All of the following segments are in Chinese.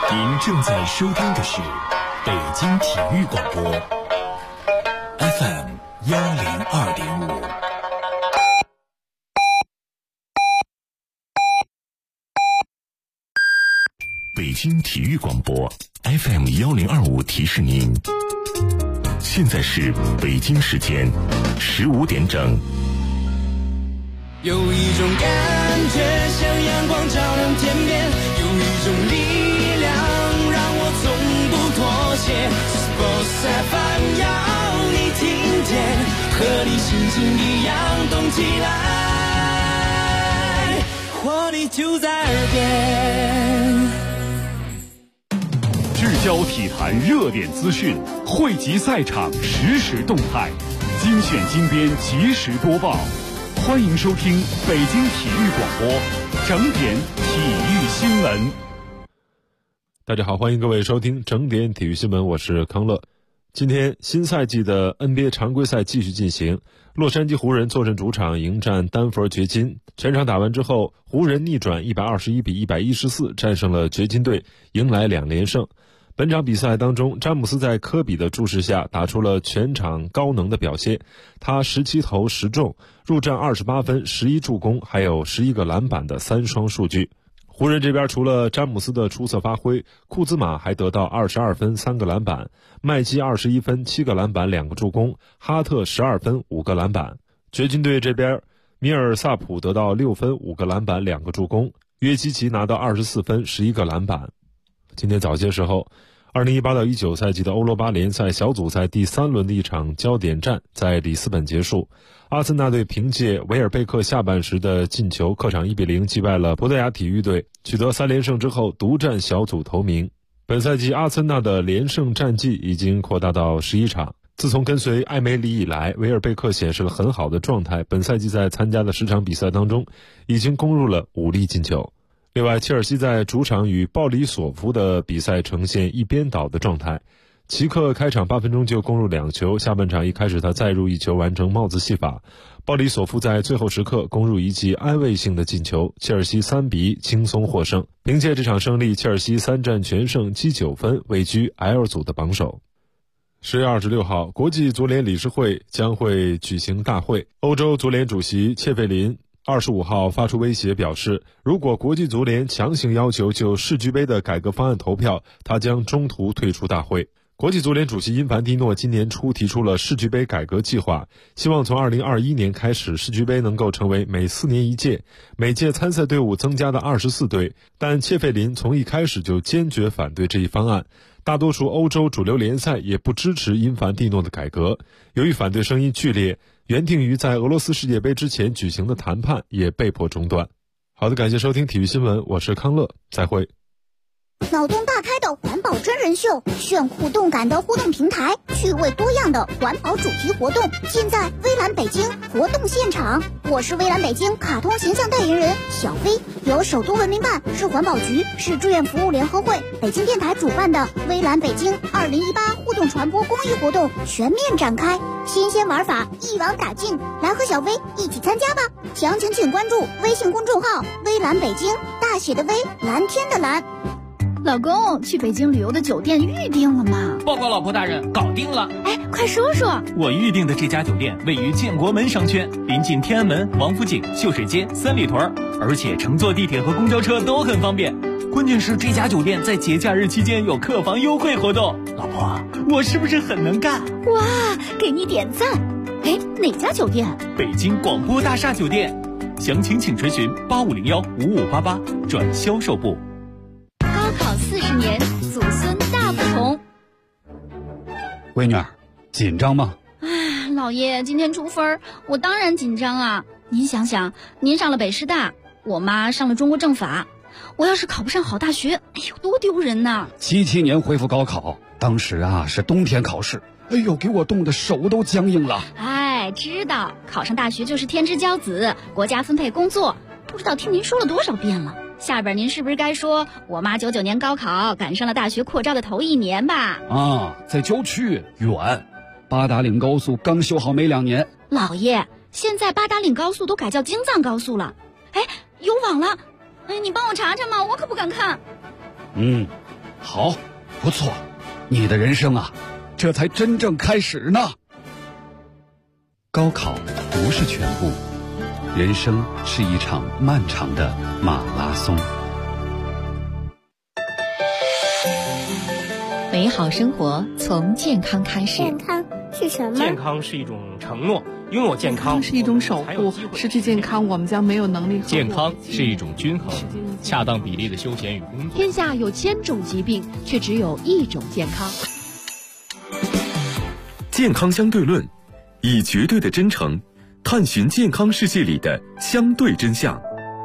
您正在收听的是北京体育广播 FM 102.5。北京体育广播 FM 1025提示您，现在是北京时间15点整。 有一种感觉像阳光照亮天边，有一种力量让我从不妥协。Sports FM 要你听见，和你心情一样动起来，活力就在耳边。 聚焦体坛热点资讯，汇集赛场实时动态，精选精编及时播报。欢迎收听北京体育广播整点体育新闻。 大家好，欢迎各位收听整点体育新闻，我是康乐。今天新赛季的 NBA 常规赛继续进行，洛杉矶湖人坐镇主场迎战丹佛掘金。全场打完之后，湖人逆转121比114战胜了掘金队，迎来2连胜。本场比赛当中，詹姆斯在科比的注视下打出了全场高能的表现，他17投10中，入战28分、11助攻，还有11个篮板的3双数据。湖人这边除了詹姆斯的出色发挥，库兹马还得到22分3个篮板，麦基21分7个篮板2个助攻，哈特12分5个篮板。掘金队这边，米尔萨普得到6分5个篮板2个助攻，约基奇拿到24分11个篮板。今天早些时候，2018-19赛季的欧罗巴联赛小组赛第3轮的一场焦点战在里斯本结束。阿森纳队凭借维尔贝克下半时的进球，客场1比0击败了葡萄牙体育队，取得3连胜之后独占小组头名。本赛季阿森纳的连胜战绩已经扩大到11场。自从跟随艾梅里以来，维尔贝克显示了很好的状态，本赛季在参加的10场比赛当中已经攻入了5粒进球。另外，切尔西在主场与鲍里索夫的比赛呈现一边倒的状态。齐克开场8分钟就攻入2球，下半场一开始他再入1球完成帽子戏法。鲍里索夫在最后时刻攻入一记安慰性的进球，切尔西3比1轻松获胜。凭借这场胜利，切尔西3战全胜，积9分，位居 L 组的榜首。10月26号，国际足联理事会将会举行大会，欧洲足联主席切费林25号发出威胁，表示如果国际足联强行要求就世俱杯的改革方案投票，他将中途退出大会。国际足联主席因凡蒂诺今年初提出了世俱杯改革计划，希望从2021年开始，世俱杯能够成为每4年一届，每届参赛队伍增加到24队，但切费林从一开始就坚决反对这一方案。大多数欧洲主流联赛也不支持因凡蒂诺的改革。由于反对声音剧烈，原定于在俄罗斯世界杯之前举行的谈判也被迫中断。好的，感谢收听体育新闻，我是康乐，再会。 脑洞大开的环保真人秀，炫酷动感的互动平台，趣味多样的环保主题活动，尽在微蓝北京活动现场。我是微蓝北京卡通形象代言人小飞，由首都文明办、市环保局、市志愿服务联合会、北京电台主办的微蓝北京2018互动传播公益活动全面展开，新鲜玩法一网打尽，来和小飞一起参加吧！详情请关注微信公众号微蓝北京，大写的微，蓝天的蓝。 老公，去北京旅游的酒店预定了吗？ 报告老婆大人，搞定了。 哎，快说说。 我预定的这家酒店位于建国门商圈，临近天安门、王府井、秀水街、三里屯，而且乘坐地铁和公交车都很方便。关键是这家酒店在节假日期间有客房优惠活动。老婆，我是不是很能干？ 哇，给你点赞。哎，哪家酒店？ 北京广播大厦酒店。详情请垂询8501-5588转销售部。 考40年，祖孙大不同。 闺女儿，紧张吗？ 哎，老爷，今天出分，我当然紧张啊。您想想，您上了北师大，我妈上了中国政法，我要是考不上好大学，哎呦，多丢人呐 ！77年恢复高考，当时啊是冬天考试，哎呦，给我冻得手都僵硬了。 哎，知道考上大学就是天之骄子，国家分配工作，不知道听您说了多少遍了。下边您是不是该说我妈99年高考赶上了大学扩招的头1年吧？ 啊，在郊区远，八达岭高速刚修好没2年。 老爷，现在八达岭高速都改叫京藏高速了。哎，有网了，哎，你帮我查查嘛，我可不敢看。 好，不错，你的人生啊，这才真正开始呢。高考不是全部，人生是一场漫长的马拉松。 美好生活从健康开始。 健康是什么？ 健康是一种承诺，拥有健康是一种守护，失去健康我们将没有能力。 健康是一种均衡，恰当比例的休闲与工作。 天下有1000种疾病，却只有1种健康。 健康相对论，以绝对的真诚探寻健康世界里的相对真相。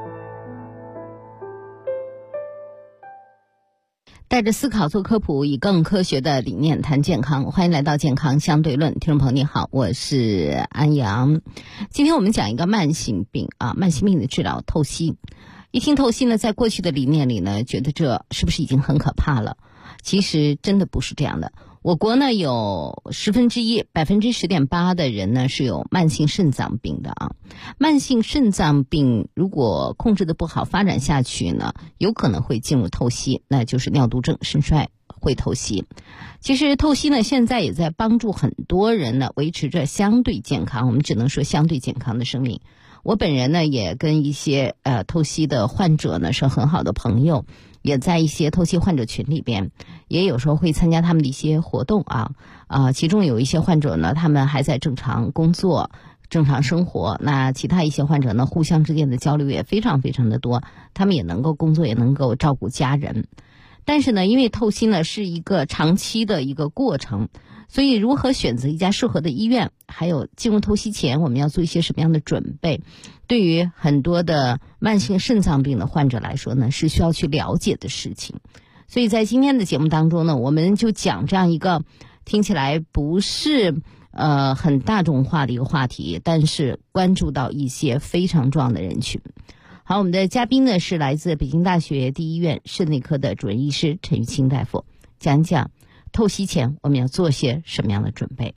带着思考做科普，以更科学的理念谈健康。欢迎来到健康相对论，听众朋友你好，我是安阳。今天我们讲一个慢性病慢性病的治疗，透析。一听透析呢，在过去的理念里呢，觉得这是不是已经很可怕了？其实真的不是这样的。我国呢有10%，10.8%的人呢是有慢性肾脏病的慢性肾脏病如果控制的不好，发展下去呢，有可能会进入透析，那就是尿毒症、肾衰会透析。其实透析呢，现在也在帮助很多人呢维持着相对健康，我们只能说相对健康的生命。我本人呢也跟一些透析的患者呢是很好的朋友，也在一些透析患者群里边，也有时候会参加他们的一些活动其中有一些患者呢，他们还在正常工作、正常生活，那其他一些患者呢，互相之间的交流也非常非常的多，他们也能够工作，也能够照顾家人。但是呢，因为透析呢是一个长期的一个过程，所以如何选择一家适合的医院，还有进入透析前我们要做一些什么样的准备，对于很多的慢性肾脏病的患者来说呢，是需要去了解的事情。所以在今天的节目当中呢，我们就讲这样一个听起来不是很大众化的一个话题，但是关注到一些非常重要的人群。好，我们的嘉宾呢是来自北京大学第一医院肾内科的主任医师陈玉清大夫，讲讲透析前我们要做些什么样的准备。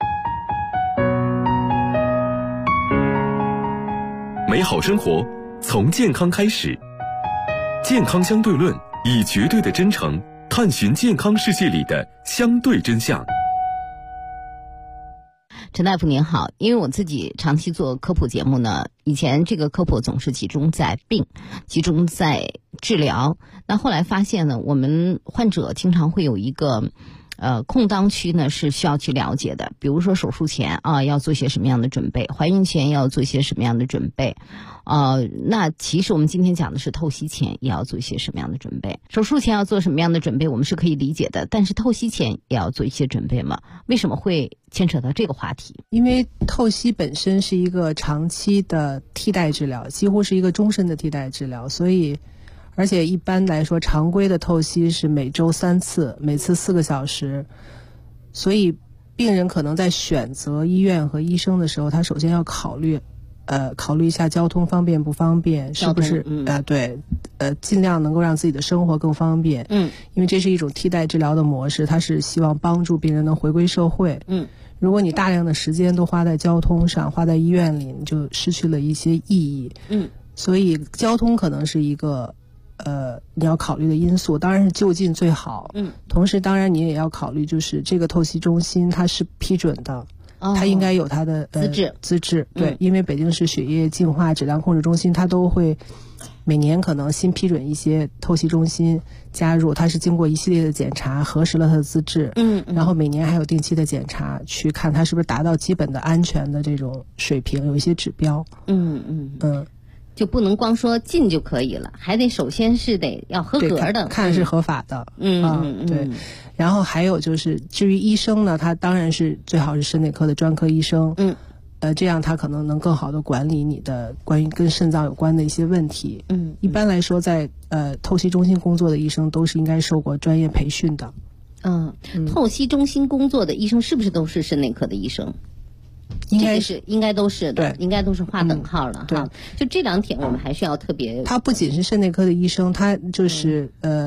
美好生活从健康开始，健康相对论，以绝对的真诚探寻健康世界里的相对真相。 陈大夫您好，因为我自己长期做科普节目呢，以前这个科普总是集中在病，集中在治疗，那后来发现呢，我们患者经常会有一个空当区呢是需要去了解的，比如说手术前要做些什么样的准备，怀孕前要做些什么样的准备那其实我们今天讲的是透析前也要做一些什么样的准备。手术前要做什么样的准备我们是可以理解的，但是透析前也要做一些准备吗？为什么会牵扯到这个话题？ 因为透析本身是一个长期的替代治疗，几乎是一个终身的替代治疗，所以而且一般来说常规的透析是每周3次，每次4个小时，所以病人可能在选择医院和医生的时候，他首先要考虑一下交通方便不方便，是不是尽量能够让自己的生活更方便因为这是一种替代治疗的模式，它是希望帮助病人能回归社会如果你大量的时间都花在交通上，花在医院里，你就失去了一些意义所以交通可能是一个你要考虑的因素，当然是就近最好同时当然你也要考虑就是这个透析中心它是批准的它应该有它的资质对因为北京市血液净化质量控制中心它都会每年可能新批准一些透析中心加入，它是经过一系列的检查核实了它的资质然后每年还有定期的检查，去看它是不是达到基本的安全的这种水平，有一些指标就不能光说进就可以了，还得首先是得要合格的， 看是合法的对。然后还有就是至于医生呢，他当然是最好是肾内科的专科医生这样他可能能更好的管理你的关于跟肾脏有关的一些问题一般来说在透析中心工作的医生都是应该受过专业培训的透析中心工作的医生是不是都是肾内科的医生？应该都是的，应该都是划等号了哈。就这2点我们还是要特别。 他不仅是肾内科的医生，他就是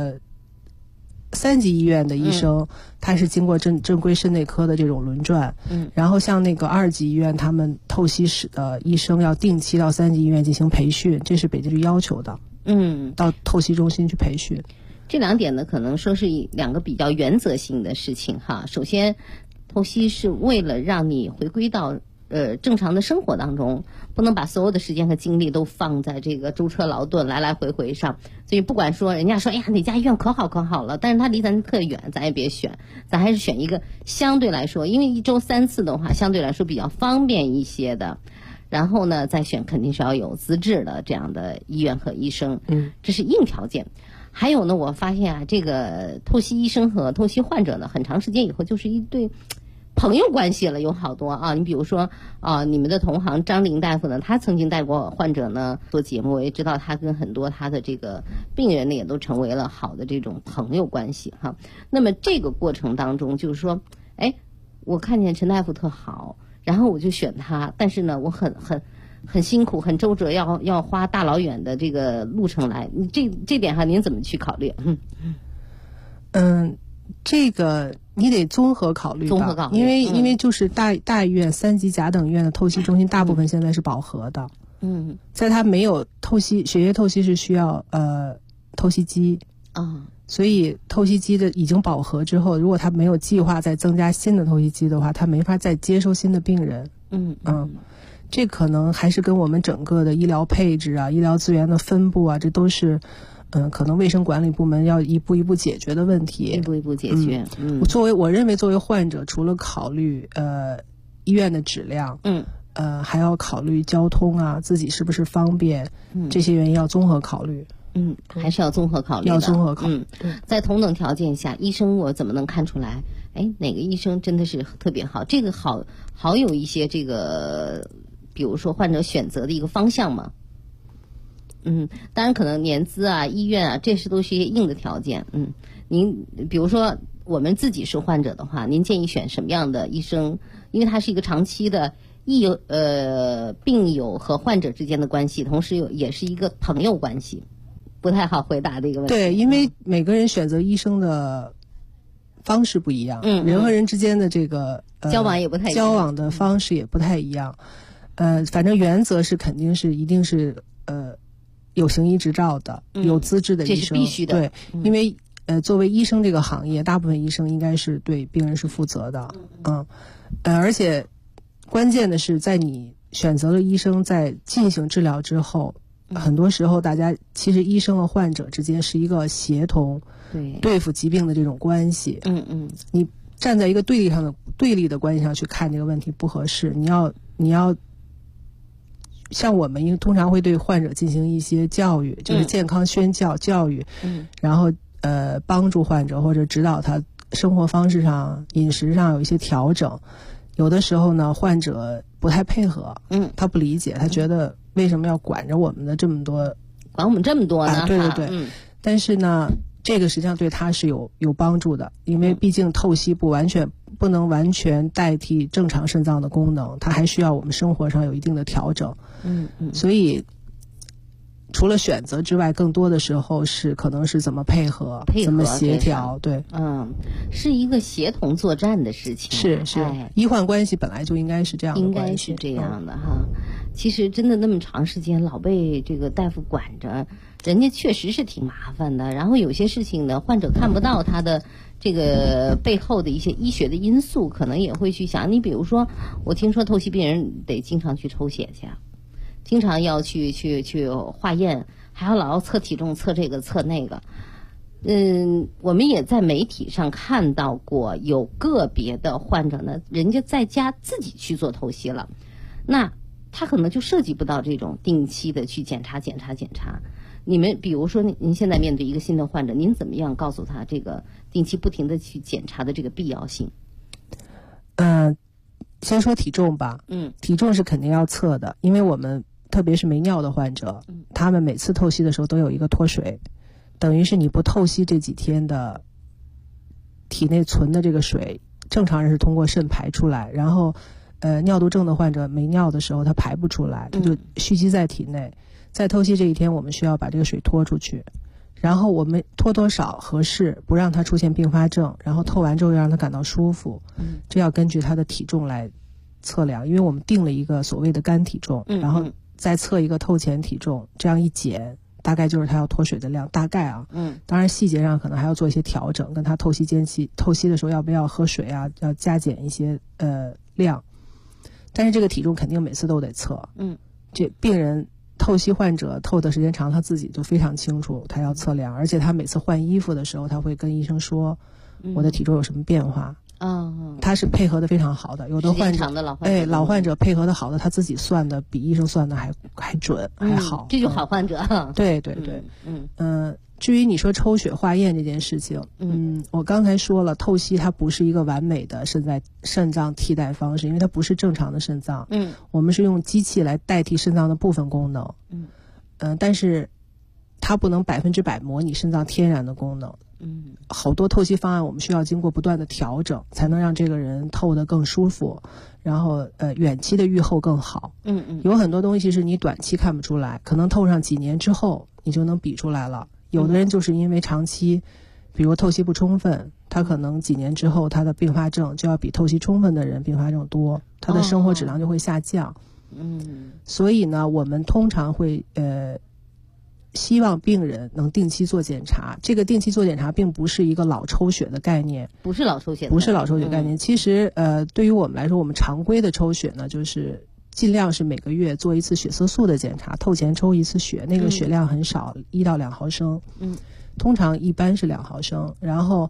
3级医院的医生他是经过正规肾内科的这种轮转然后像那个2级医院他们透析室的医生要定期到3级医院进行培训，这是北京市要求的到透析中心去培训。 这2点呢，可能说是2个比较原则性的事情哈。首先，透析是为了让你回归到正常的生活当中，不能把所有的时间和精力都放在这个舟车劳顿来来回回上。所以不管说人家说哎呀哪家医院可好可好了，但是它离咱特远，咱也别选，咱还是选一个相对来说，因为1周3次的话相对来说比较方便一些的。然后呢再选肯定是要有资质的这样的医院和医生，这是硬条件。还有呢，我发现啊，这个透析医生和透析患者呢，很长时间以后就是一对朋友关系了，有好多啊。你比如说啊，你们的同行张玲大夫呢，他曾经带过患者呢做节目，我也知道他跟很多他的这个病人呢也都成为了好的这种朋友关系哈。那么这个过程当中，就是说，哎，我看见陈大夫特好，然后我就选他，但是呢，我很辛苦，很周折，要花大老远的这个路程来。这点上您怎么去考虑？ 这个你得综合考虑吧，因为就是大医院3级甲等医院的透析中心大部分现在是饱和的。在它没有透析血液透析是需要透析机所以透析机的已经饱和之后，如果他没有计划再增加新的透析机的话，他没法再接收新的病人。这可能还是跟我们整个的医疗配置啊、医疗资源的分布啊，这都是可能卫生管理部门要一步一步解决的问题。 一步一步解决。 我认为作为患者，除了考虑医院的质量，还要考虑交通啊，自己是不是方便，这些原因要综合考虑。 还是要综合考虑的。 要综合考虑。 在同等条件下，医生我怎么能看出来？哎，哪个医生真的是特别好？这个好有一些这个，比如说患者选择的一个方向嘛。当然可能年资啊、医院啊，这都是一些硬的条件。您比如说我们自己是患者的话，您建议选什么样的医生？因为它是一个长期的病友和患者之间的关系，同时也是一个朋友关系。不太好回答的一个问题。 对，因为每个人选择医生的方式不一样，人和人之间的这个交往也不太一样， 交往的方式也不太一样。反正原则是肯定是一定是有行医执照的、有资质的医生， 这是必须的。 对，因为作为医生这个行业，大部分医生应该是对病人是负责的。而且关键的是，在你选择了医生，在进行治疗之后。很多时候大家其实医生和患者之间是一个协同对付疾病的这种关系。你站在一个对立的关系上去看这个问题不合适。你要像我们通常会对患者进行一些教育，就是健康宣教育，然后帮助患者或者指导他生活方式上、饮食上有一些调整。有的时候呢，患者不太配合，他不理解，他觉得为什么要管着我们的这么多， 管我们这么多呢？ 对。但是呢，这个实际上对他是有帮助的，因为毕竟透析不能完全代替正常肾脏的功能，它还需要我们生活上有一定的调整。所以除了选择之外，更多的时候可能是怎么配合怎么协调。对， 是一个协同作战的事情。 是，医患关系本来就应该是这样的关系， 应该是这样的哈。其实真的那么长时间老被这个大夫管着，人家确实是挺麻烦的。然后有些事情呢，患者看不到他的这个背后的一些医学的因素，可能也会去想。你比如说，我听说透析病人得经常去抽血去。经常要去化验，还要老要测体重、测这个测那个。我们也在媒体上看到过有个别的患者呢，人家在家自己去做透析了，那他可能就涉及不到这种定期的去检查。你们比如说您现在面对一个新的患者，您怎么样告诉他这个定期不停的去检查的这个必要性？ 先说体重吧。体重是肯定要测的，因为我们特别是没尿的患者，他们每次透析的时候都有一个脱水，等于是你不透析这几天的体内存的这个水，正常人是通过肾排出来，然后尿毒症的患者没尿的时候他排不出来，他就蓄积在体内。在透析这一天，我们需要把这个水脱出去，然后我们脱多少合适，不让他出现并发症，然后透完之后又让他感到舒服。这要根据他的体重来测量，因为我们定了一个所谓的肝体重，然后再测一个透前体重，这样一减大概就是他要脱水的量，大概啊，当然细节上可能还要做一些调整，跟他透析的时候要不要喝水啊，要加减一些量，但是这个体重肯定每次都得测，这病人透析患者透的时间长，他自己就非常清楚他要测量，而且他每次换衣服的时候，他会跟医生说我的体重有什么变化。他是配合的非常好的，有的患者老患者配合的好的，他自己算的比医生算的还准还好， 这就好患者。 对，至于你说抽血化验这件事情，我刚才说了，透析它不是一个完美的肾脏替代方式，因为它不是正常的肾脏，我们是用机器来代替肾脏的部分功能，但是它不能100%模拟肾脏天然的功能。好多透析方案我们需要经过不断的调整，才能让这个人透得更舒服，然后远期的预后更好。有很多东西是你短期看不出来，可能透上几年之后你就能比出来了。有的人就是因为长期比如透析不充分，他可能几年之后他的并发症就要比透析充分的人并发症多，他的生活质量就会下降。所以呢，我们通常会希望病人能定期做检查。这个定期做检查并不是一个老抽血的概念， 不是老抽血概念。其实对于我们来说，我们常规的抽血呢，就是尽量是每个月做一次血色素的检查，透前抽一次血，那个血量很少，1到2毫升，通常一般是2毫升。然后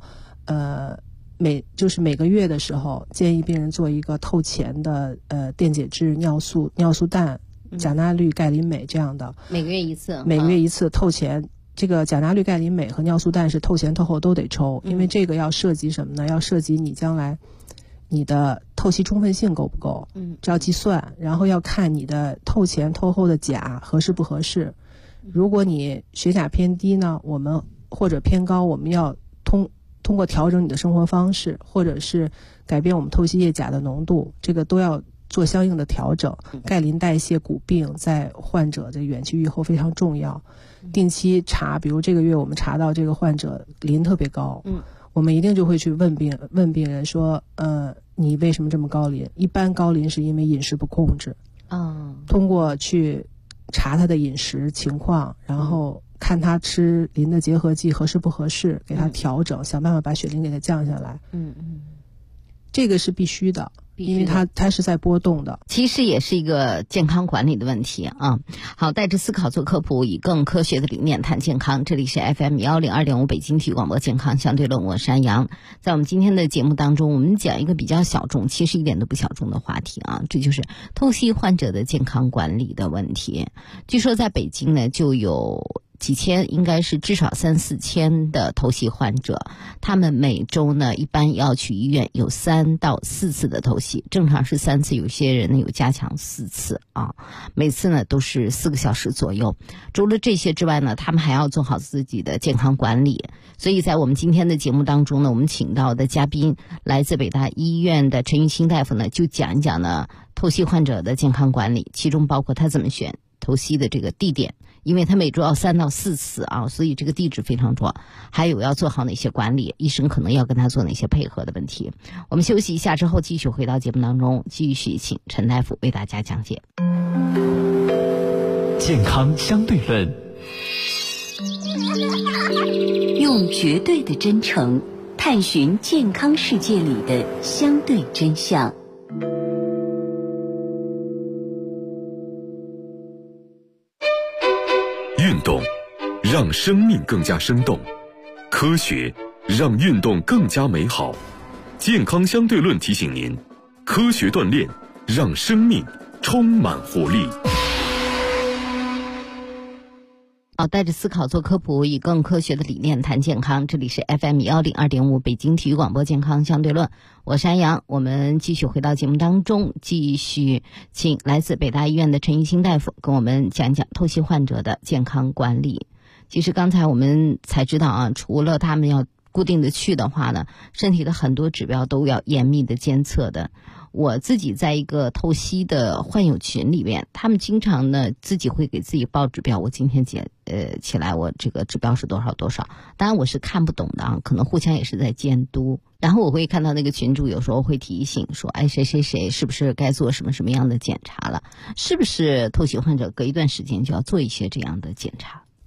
每个月的时候，建议病人做一个透前的电解质、尿素氮、钾钠氯钙磷镁这样的，每个月一次透前。这个钾钠氯钙磷镁和尿素氮是透前透后都得抽，因为这个要涉及什么呢？要涉及你将来你的透析充分性够不够，这要计算，然后要看你的透前透后的钾合适不合适。如果你血钾偏低呢，我们或者偏高，我们要通过调整你的生活方式，或者是改变我们透析液钾的浓度，这个都要做相应的调整。钙磷代谢骨病在患者的远期预后非常重要。定期查，比如这个月我们查到这个患者磷特别高，我们一定就会去问病人说，你为什么这么高磷？一般高磷是因为饮食不控制。通过去查他的饮食情况，然后看他吃磷的结合剂合适不合适，给他调整，想办法把血磷给他降下来。这个是必须的，因为它是在波动的， 其实也是一个健康管理的问题啊。好，带着思考做科普，以更科学的理念谈健康。这里是 FM102.5 北京体育广播健康相对论，我是安阳。在我们今天的节目当中，我们讲一个比较小众，其实一点都不小众的话题啊，这就是透析患者的健康管理的问题。据说在北京呢，就有几千，应该是至少3-4千的透析患者，他们每周呢一般要去医院有3到4次的透析，正常是3次，有些人呢有加强4次啊，每次呢都是4个小时左右。除了这些之外呢，他们还要做好自己的健康管理。所以在我们今天的节目当中呢，我们请到的嘉宾来自北大医院的陈玉清大夫呢，就讲一讲呢透析患者的健康管理，其中包括他怎么选透析的这个地点，因为他每周要3到4次啊，所以这个地址非常重要。还有要做好哪些管理，医生可能要跟他做哪些配合的问题。我们休息一下之后，继续回到节目当中，继续请陈大夫为大家讲解健康相对论， 用绝对的真诚探寻健康世界里的相对真相。 运动让生命更加生动，科学让运动更加美好。健康相对论提醒您，科学锻炼让生命充满活力。 好，带着思考做科普，以更科学的理念谈健康。这里是 FM102.5 北京体育广播健康相对论，我是安阳。我们继续回到节目当中，继续请来自北大医院的陈玉清大夫跟我们讲讲透析患者的健康管理。其实刚才我们才知道啊，除了他们要固定的去的话呢，身体的很多指标都要严密的监测的。我自己在一个透析的患友群里面，他们经常呢自己会给自己报指标，我今天起来我这个指标是多少多少，当然我是看不懂的啊，可能互相也是在监督。然后我会看到那个群主有时候会提醒说，哎，谁谁谁是不是该做什么什么样的检查了，是不是透析患者隔一段时间就要做一些这样的检查？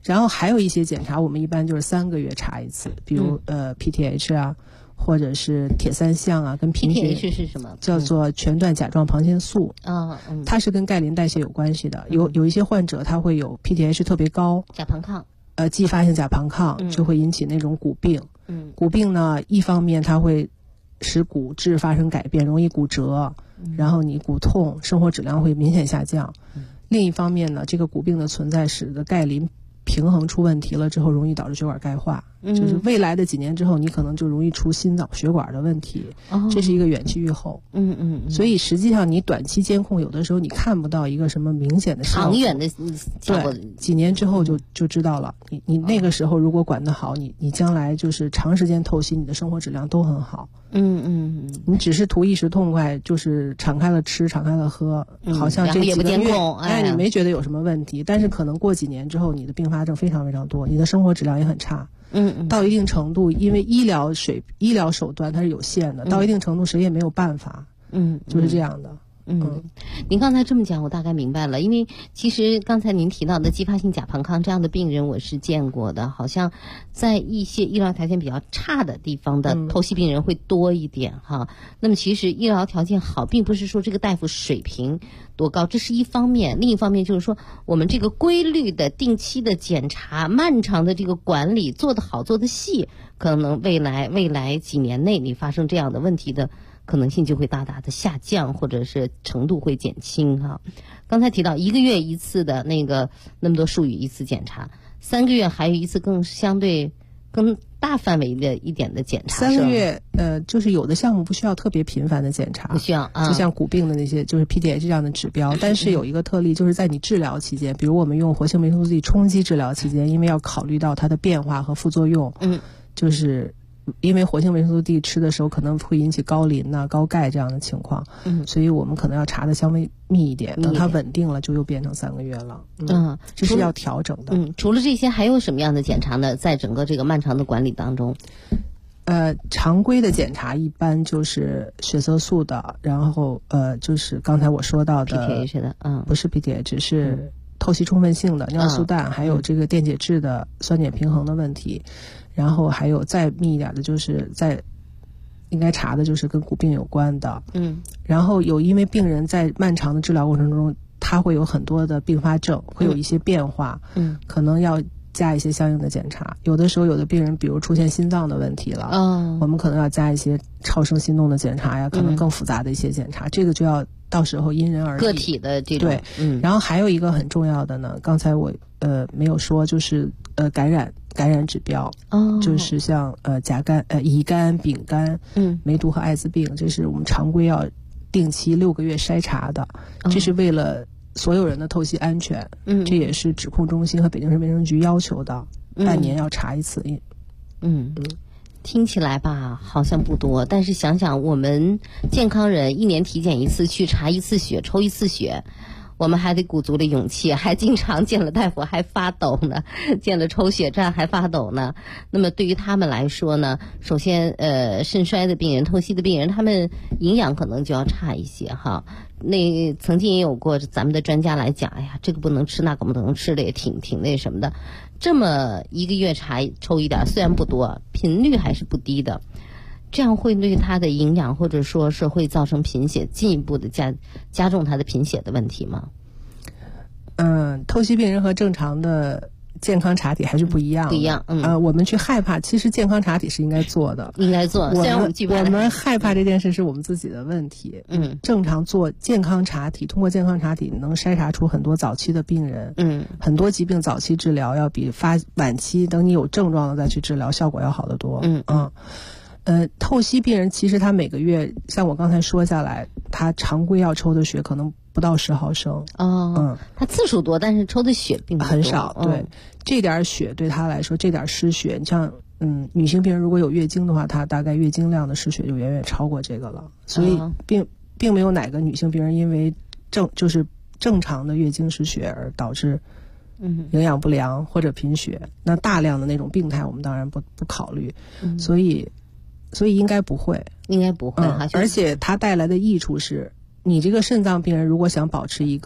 然后还有一些检查，我们一般就是3个月查一次，比如PTH 啊，或者是铁三项啊，跟贫血。 PTH 是什么？ 叫做全段甲状旁腺素。它是跟钙磷代谢有关系的。有一些患者他会有 PTH 特别高， 甲旁抗。 继发性甲旁抗就会引起那种骨病。骨病呢，一方面它会使骨质发生改变，容易骨折，然后你骨痛，生活质量会明显下降。另一方面呢，这个骨病的存在使得钙磷平衡出问题了之后，容易导致血管钙化。就是未来的几年之后，你可能就容易出心脑血管的问题。这是一个远期预后。所以实际上你短期监控，有的时候你看不到一个什么明显的效果， 长远的效果， 对，几年之后就知道了。你那个时候如果管得好，你将来就是长时间透析，你的生活质量都很好。你只是图一时痛快，就是敞开了吃，敞开了喝，好像这几个月你没觉得有什么问题，但是可能过几年之后，你的并发症非常非常多，你的生活质量也很差。到一定程度，因为医疗手段它是有限的，到一定程度谁也没有办法。就是这样的。 您刚才这么讲，我大概明白了。因为其实刚才您提到的继发性甲旁抗这样的病人，我是见过的，好像在一些医疗条件比较差的地方的透析病人会多一点哈。那么其实医疗条件好，并不是说这个大夫水平多高，这是一方面。另一方面就是说，我们这个规律的、定期的检查、漫长的这个管理做得好、做得细，可能未来几年内你发生这样的问题的可能性就会大大的下降，或者是程度会减轻哈。刚才提到1个月一次的那么多术语一次检查，3个月还有一次相对更大范围的一点的检查。 3个月就是有的项目不需要特别频繁的检查， 不需要就像骨病的那些就是 PTH 这样的指标。但是有一个特例，就是在你治疗期间，比如我们用活性维生素 D 冲击治疗期间，因为要考虑到它的变化和副作用，就是因为活性维生素 D 吃的时候可能会引起高磷高钙这样的情况，所以我们可能要查的稍微密一点，等它稳定了就又变成3个月了。这是要调整的。 除了这些还有什么样的检查呢？在整个这个漫长的管理当中， 常规的检查一般就是血色素的，然后就是刚才我说到的 PTH 的， 不是 PTH， 是透析充分性的尿素氮，还有这个电解质的酸碱平衡的问题。然后还有再密一点的，就是应该查的就是跟骨病有关的。然后因为病人在漫长的治疗过程中，他会有很多的并发症，会有一些变化，可能要加一些相应的检查。有的时候有的病人比如出现心脏的问题了，我们可能要加一些超声心动的检查呀，可能更复杂的一些检查，这个就要到时候因人而异， 个体的这种。 对，然后还有一个很重要的呢，刚才我没有说，就是感染指标，就是像甲肝、乙肝、丙肝、梅毒和艾滋病，这是我们常规要定期6个月筛查的，这是为了所有人的透析安全。这也是指控中心和北京市卫生局要求的，半年要查一次。 听起来吧好像不多，但是想想我们健康人1年体检一次，去查一次血，抽一次血，我们还得鼓足了勇气，还经常见了大夫还发抖呢，见了抽血站还发抖呢。那么对于他们来说呢，首先肾衰的病人、透析的病人，他们营养可能就要差一些哈。那曾经也有过咱们的专家来讲，哎呀，这个不能吃，那个不能吃的也挺那什么的。这么1个月抽一点，虽然不多，频率还是不低的。这样会对他的营养或者说是会造成贫血，进一步的加重他的贫血的问题吗？ 透析病人和正常的健康查体还是不一样的。 不一样。 我们去害怕，其实健康查体是应该做的， 应该做。虽然我们害怕这件事是我们自己的问题。正常做健康查体，通过健康查体能筛查出很多早期的病人。很多疾病早期治疗要比晚期等你有症状了再去治疗效果要好得多。透析病人其实他每个月，像我刚才说下来，他常规要抽的血可能不到10毫升。 他次数多，但是抽的血并不多， 很少。对，这点血对他来说，这点失血，你像女性病人如果有月经的话，她大概月经量的失血就远远超过这个了。所以并没有哪个女性病人因为就是正常的月经失血而导致营养不良或者贫血。那大量的那种病态我们当然不考虑。所以应该不会哈。 而且它带来的益处是，你这个肾脏病人如果想保持一个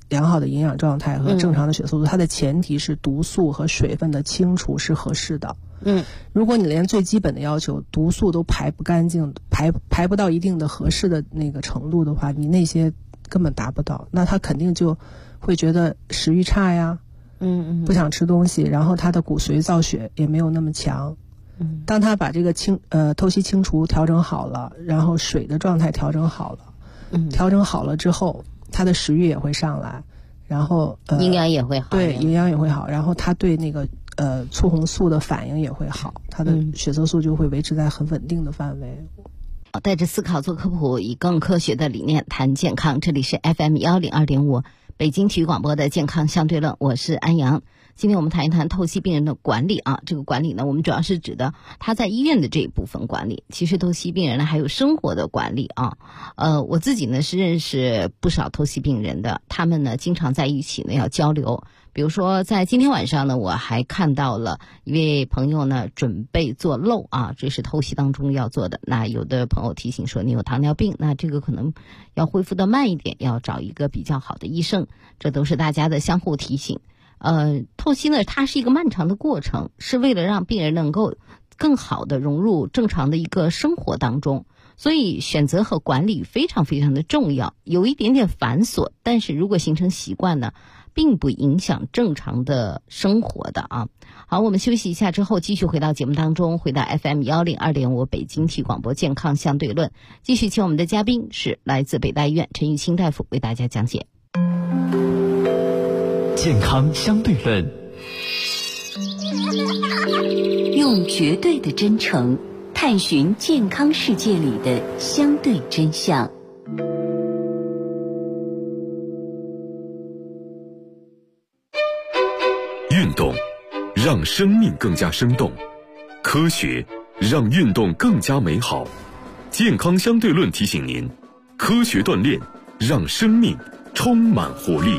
良好的营养状态和正常的血色素，它的前提是毒素和水分的清除是合适的。如果你连最基本的要求毒素都排不干净，排不到一定的合适的那个程度的话，你那些根本达不到，那他肯定就会觉得食欲差呀，不想吃东西，然后他的骨髓造血也没有那么强。当他把这个透析清除调整好了，然后水的状态调整好了，调整好了之后，他的食欲也会上来，然后营养也会好， 对，营养也会好，然后他对那个促红素的反应也会好，他的血色素就会维持在很稳定的范围。 带着思考做科普，以更科学的理念谈健康。这里是 FM102.5 北京体育广播的健康相对论，我是安阳。今天我们谈一谈透析病人的管理啊，这个管理呢，我们主要是指的他在医院的这一部分管理。其实透析病人呢，还有生活的管理啊。我自己呢是认识不少透析病人的，他们呢经常在一起呢要交流。比如说在今天晚上呢，我还看到了一位朋友呢准备做漏啊，这是透析当中要做的。那有的朋友提醒说你有糖尿病，那这个可能要恢复的慢一点，要找一个比较好的医生，这都是大家的相互提醒。透析呢它是一个漫长的过程，是为了让病人能够更好的融入正常的一个生活当中，所以选择和管理非常非常的重要，有一点点繁琐，但是如果形成习惯呢，并不影响正常的生活的啊。好，我们休息一下之后继续回到节目当中，回到 FM102.5 北京体育广播健康相对论，继续请我们的嘉宾是来自北大医院陈玉清大夫为大家讲解健康相对论， 用绝对的真诚探寻健康世界里的相对真相。 运动让生命更加生动，科学让运动更加美好。健康相对论提醒您，科学锻炼让生命充满活力。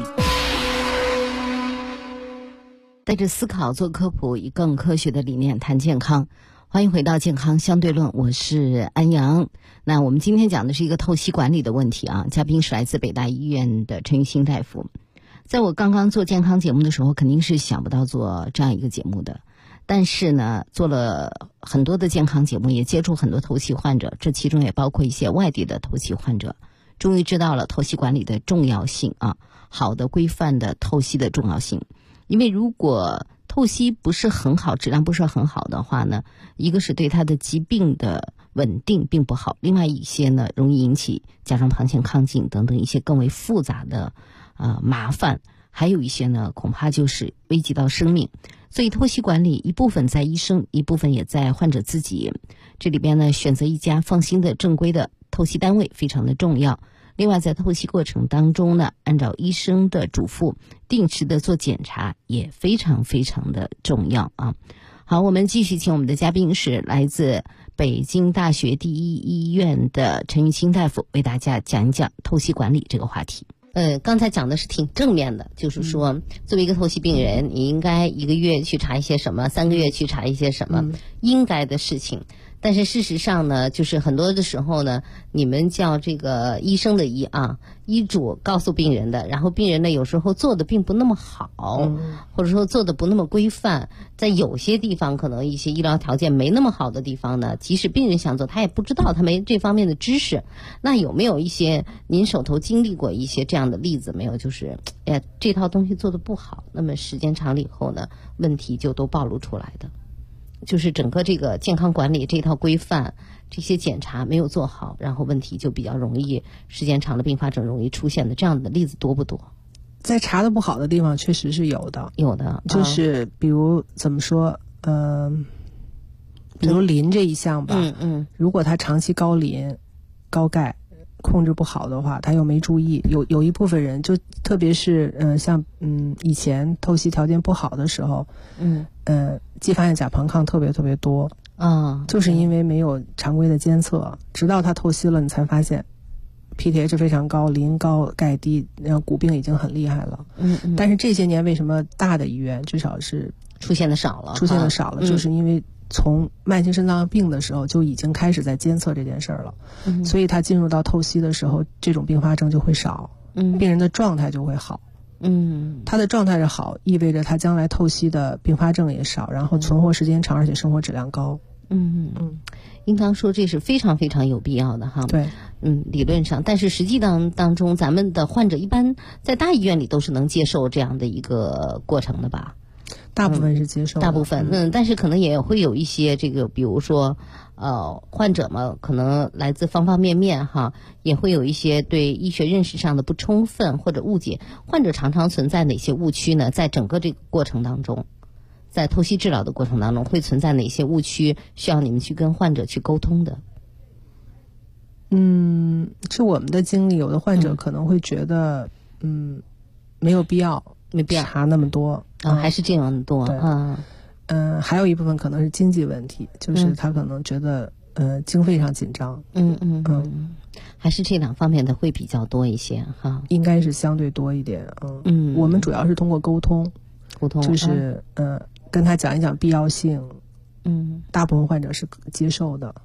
带着思考做科普，以更科学的理念谈健康。欢迎回到健康相对论，我是安阳。那我们今天讲的是一个透析管理的问题啊，嘉宾是来自北大医院的陈玉新大夫。在我刚刚做健康节目的时候，肯定是想不到做这样一个节目的，但是呢，做了很多的健康节目，也接触很多透析患者，这其中也包括一些外地的透析患者，终于知道了透析管理的重要性啊，好的规范的透析的重要性。因为如果透析不是很好，质量不是很好的话呢，一个是对他的疾病的稳定并不好，另外一些呢容易引起甲状旁腺亢进等等一些更为复杂的麻烦，还有一些呢恐怕就是危及到生命。所以透析管理一部分在医生，一部分也在患者自己。这里边呢选择一家放心的正规的透析单位非常的重要。另外在透析过程当中呢，按照医生的嘱咐定时的做检查也非常非常的重要啊。好，我们继续请我们的嘉宾是来自北京大学第一医院的陈玉清大夫为大家讲一讲透析管理这个话题。刚才讲的是挺正面的，就是说作为一个透析病人，你应该1个月去查一些什么，3个月去查一些什么应该的事情。但是事实上呢，就是很多的时候呢，你们叫这个医生的医嘱告诉病人的，然后病人呢有时候做的并不那么好，或者说做的不那么规范，在有些地方可能一些医疗条件没那么好的地方呢，即使病人想做，他也不知道，他没这方面的知识。那有没有一些您手头经历过一些这样的例子没有？就是这套东西做的不好，那么时间长了以后呢，问题就都暴露出来的。就是整个这个健康管理这套规范，这些检查没有做好，然后问题就比较容易，时间长了并发症容易出现的，这样的例子多不多？ 在查的不好的地方确实是有的，就是比如怎么说，比如磷这一项吧，如果他长期高磷、高钙控制不好的话，他又没注意，有一部分人就特别是像以前透析条件不好的时候，继发性甲旁亢特别特别多就是因为没有常规的监测，直到他透析了，你才发现 PTH 非常高，磷高钙低，然后骨病已经很厉害了。但是这些年为什么大的医院至少是出现的少了， 就是因为从慢性肾脏病的时候就已经开始在监测这件事儿了，所以他进入到透析的时候，这种并发症就会少，病人的状态就会好。 他的状态是好，意味着他将来透析的并发症也少，然后存活时间长，而且生活质量高。 应当说这是非常非常有必要的哈。 对， 理论上，但是实际当中，咱们的患者一般在大医院里都是能接受这样的一个过程的吧？ 大部分是接受的， 大部分，但是可能也会有一些这个，比如说，患者嘛，可能来自方方面面哈，也会有一些对医学认识上的不充分或者误解。患者常常存在哪些误区呢？在整个这个过程当中，在透析治疗的过程当中，会存在哪些误区需要你们去跟患者去沟通的？ 是我们的经历，有的患者可能会觉得，没有必要查那么多还是这样多还有一部分可能是经济问题，就是他可能觉得经费上紧张。 还是这两方面的会比较多一些哈， 应该是相对多一点。我们主要是通过沟通，就是跟他讲一讲必要性。大部分患者是接受的。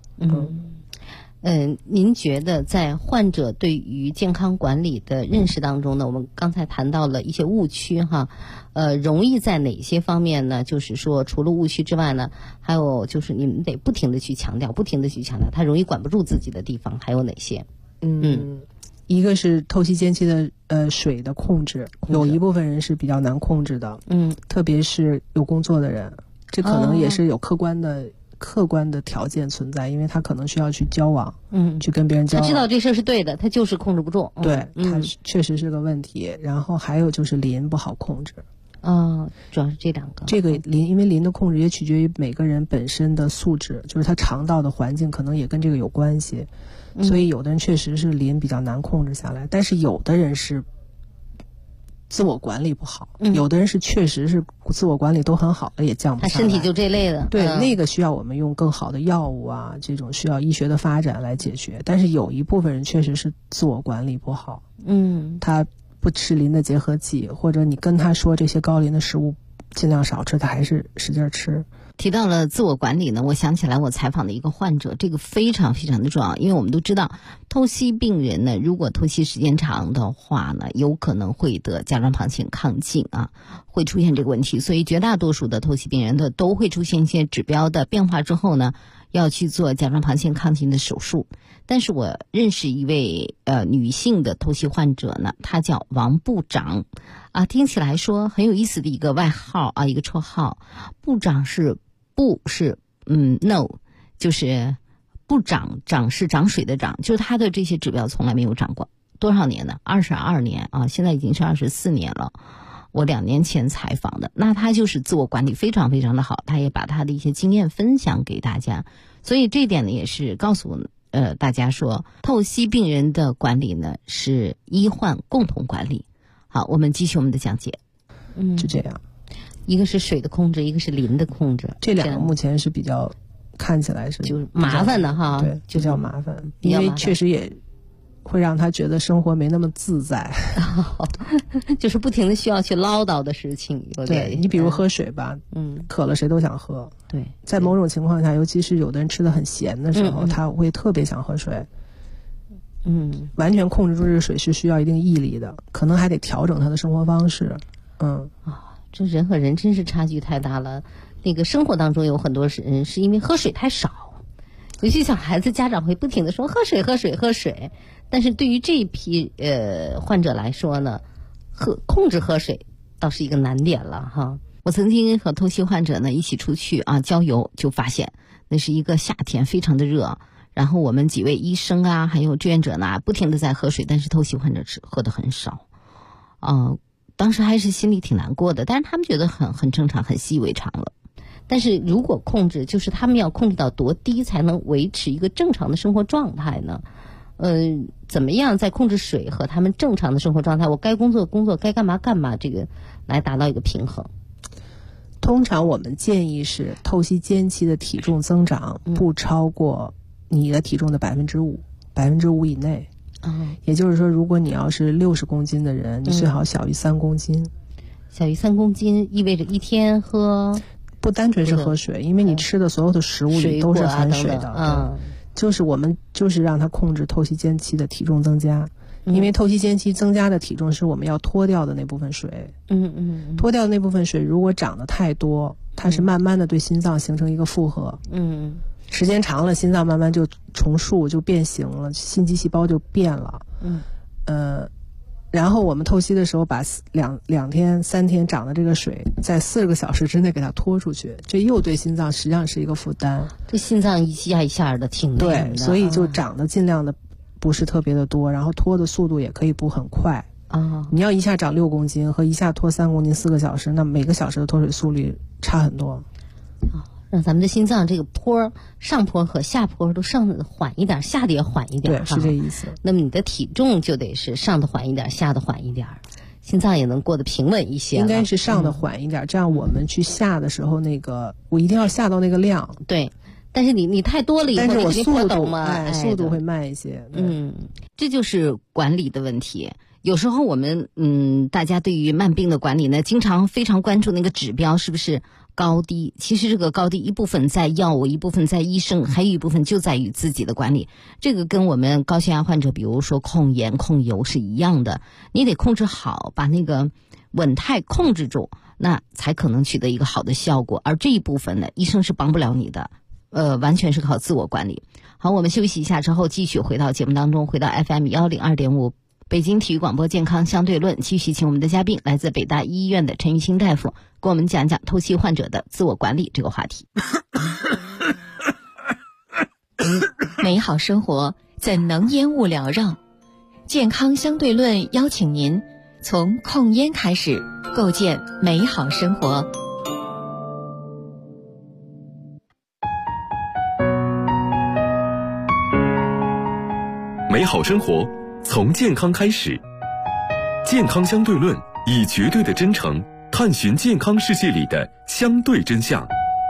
您觉得在患者对于健康管理的认识当中呢，我们刚才谈到了一些误区哈，容易在哪些方面呢？就是说除了误区之外呢，还有就是你们得不停的去强调，他容易管不住自己的地方还有哪些？ 一个是透析间期的水的控制，有一部分人是比较难控制的。特别是有工作的人，这可能也是有客观的条件存在，因为他可能需要去交往，去跟别人交往。 他知道这事是对的，他就是控制不住。 对，他确实是个问题。然后还有就是磷不好控制。 主要是这两个。 这个磷，因为磷的控制也取决于每个人本身的素质，就是他肠道的环境可能也跟这个有关系。所以有的人确实是磷比较难控制下来，但是有的人是自我管理不好，有的人是确实是自我管理都很好的，也降不下来。 他身体就这类的。 对，那个需要我们用更好的药物啊，这种需要医学的发展来解决。但是有一部分人确实是自我管理不好，他不吃磷的结合剂，或者你跟他说这些高磷的食物尽量少吃，他还是使劲吃。 提到了自我管理呢，我想起来我采访的一个患者，这个非常非常的重要，因为我们都知道透析病人呢，如果透析时间长的话呢，有可能会得甲状旁腺亢进会出现这个问题，所以绝大多数的透析病人的都会出现一些指标的变化之后呢，要去做甲状旁腺亢进的手术。但是我认识一位女性的透析患者呢，她叫王部长听起来说很有意思的一个外号一个绰号。部长是部是no， 就是不长，长是长水的长，就是他的这些指标从来没有长过。多少年呢？22年现在已经是24年了。我2年前采访的，那他就是自我管理非常非常的好，他也把他的一些经验分享给大家。所以这一点呢，也是告诉大家说，透析病人的管理呢是医患共同管理。好，我们继续我们的讲解。 就这样。 一个是水的控制，一个是磷的控制， 这两个目前是比较看起来是就是麻烦的哈。 对，就叫麻烦，因为确实也会让他觉得生活没那么自在。 就是不停的需要去唠叨的事情。 对，你比如喝水吧，渴了谁都想喝。 对， 在某种情况下，尤其是有的人吃的很咸的时候，他会特别想喝水。完全控制住这个水是需要一定毅力的，可能还得调整他的生活方式。 这人和人真是差距太大了。那个生活当中有很多人是因为喝水太少，尤其小孩子家长会不停的说喝水喝水喝水，但是对于这一批患者来说呢，控制喝水倒是一个难点了哈。我曾经和透析患者呢一起出去郊游，就发现那是一个夏天，非常的热，然后我们几位医生还有志愿者呢不停的在喝水，但是透析患者喝的很少。当时还是心里挺难过的，但是他们觉得很正常，很习以为常了。但是如果控制，就是他们要控制到多低才能维持一个正常的生活状态呢？怎么样在控制水和他们正常的生活状态，我该工作工作，该干嘛干嘛，这个来达到一个平衡？ 通常我们建议是透析间期的体重增长不超过你的体重的5%以内。也就是说，如果你要是60公斤的人，你最好小于3公斤。 小于3公斤意味着一天喝， 不单纯是喝水，因为你吃的所有的食物里都是含水的。就是我们就是让他控制透析间期的体重增加， 因为透析间期增加的体重是我们要脱掉的那部分水。脱掉的那部分水如果长得太多，它是慢慢的对心脏形成一个负荷。时间长了，心脏慢慢就重塑，就变形了，心肌细胞就变了。然后我们透析的时候，把2天3天长的这个水，在40个小时之内给它拖出去，这又对心脏实际上是一个负担。 这心脏一下一下的挺累的。 对，所以就长得尽量的不是特别的多，然后拖的速度也可以不很快。你要一下长6公斤和一下拖3公斤4个小时，那每个小时的脱水速率差很多。 让咱们的心脏这个坡上坡和下坡都上的缓一点，下的也缓一点。 对，是这意思。 那么你的体重就得是上的缓一点，下的缓一点，心脏也能过得平稳一些。 应该是上的缓一点，这样我们去下的时候，我一定要下到那个量。 对，但是你太多了以后， 但是我速度会慢一些。 这就是管理的问题。有时候我们大家对于慢病的管理呢，经常非常关注那个指标是不是高低。其实这个高低一部分在药物，一部分在医生，还有一部分就在于自己的管理。这个跟我们高血压患者比如说控盐控油是一样的，你得控制好，把那个稳态控制住，那才可能取得一个好的效果。而这一部分呢，医生是帮不了你的，完全是靠自我管理。好，我们休息一下之后继续回到节目当中，回到 FM 102.5北京体育广播健康相对论，继续请我们的嘉宾来自北大医院的陈玉清大夫，跟我们讲讲透析患者的自我管理这个话题。 美好生活怎能烟雾缭绕？健康相对论邀请您从控烟开始，构建美好生活。 美好生活从健康开始，健康相对论以绝对的真诚探寻健康世界里的相对真相。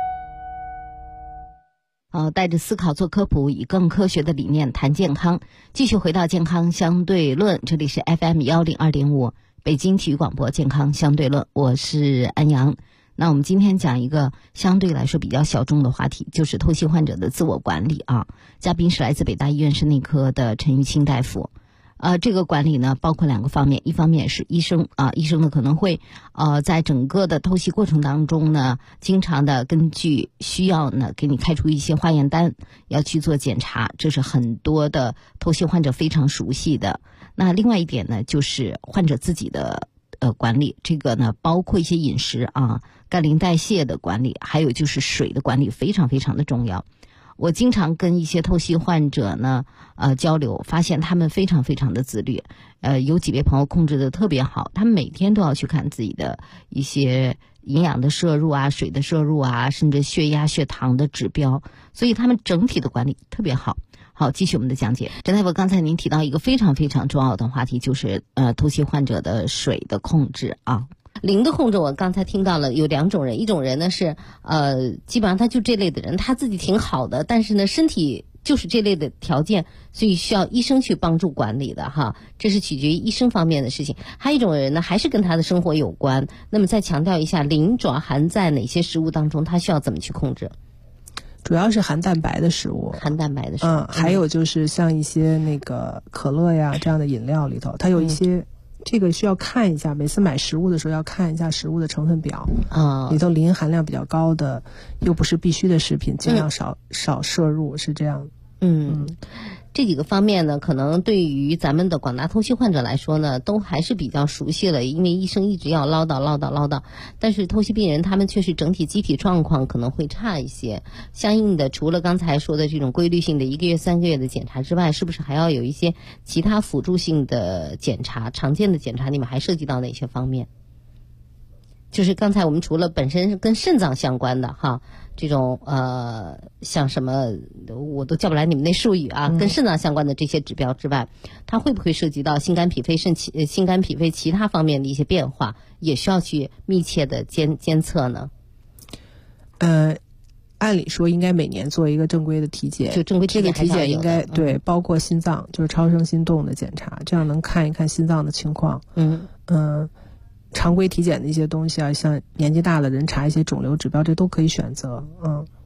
带着思考做科普，以更科学的理念谈健康。继续回到健康相对论，这里是 FM 102.5北京体育广播健康相对论，我是安阳。那我们今天讲一个相对来说比较小众的话题，就是透析患者的自我管理啊。嘉宾是来自北大医院肾内科的陈玉清大夫。这个管理呢包括2个方面，一方面是医生啊，医生呢可能会在整个的透析过程当中呢，经常的根据需要呢给你开出一些化验单，要去做检查，这是很多的透析患者非常熟悉的。那另外一点呢，就是患者自己的管理，这个呢包括一些饮食啊、钙磷代谢的管理，还有就是水的管理，非常非常的重要。我经常跟一些透析患者呢交流，发现他们非常非常的自律。有几位朋友控制的特别好，他们每天都要去看自己的一些营养的摄入啊、水的摄入啊，甚至血压、血糖的指标，所以他们整体的管理特别好。好，继续我们的讲解。陈大夫，刚才您提到一个非常非常重要的话题，就是透析患者的水的控制啊。磷的控制，我刚才听到了有2种人，一种人呢是基本上他就这类的人，他自己挺好的，但是呢身体就是这类的条件，所以需要医生去帮助管理的哈，这是取决于医生方面的事情。还有一种人呢，还是跟他的生活有关。那么再强调一下，磷主要含在哪些食物当中？他需要怎么去控制？ 主要是含蛋白的食物，还有就是像一些那个可乐呀这样的饮料里头，它有一些。这个需要看一下，每次买食物的时候要看一下食物的成分表里头磷含量比较高的又不是必须的食品尽量少摄入，是这样。 这几个方面呢，可能对于咱们的广大透析患者来说呢，都还是比较熟悉了，因为医生一直要唠叨，但是透析病人他们确实整体机体状况可能会差一些。相应的，除了刚才说的这种规律性的1个月、3个月的检查之外，是不是还要有一些其他辅助性的检查？常见的检查你们还涉及到哪些方面？就是刚才我们除了本身跟肾脏相关的哈，这种像什么我都叫不来你们那术语啊，跟肾脏相关的这些指标之外，它会不会涉及到心肝脾肺其他方面的一些变化，也需要去密切的监测呢？ 按理说应该每年做一个正规的体检， 就正规这个体检应该对包括心脏，就是超声心动的检查，这样能看一看心脏的情况。常规体检的一些东西啊，像年纪大的人查一些肿瘤指标，这都可以选择。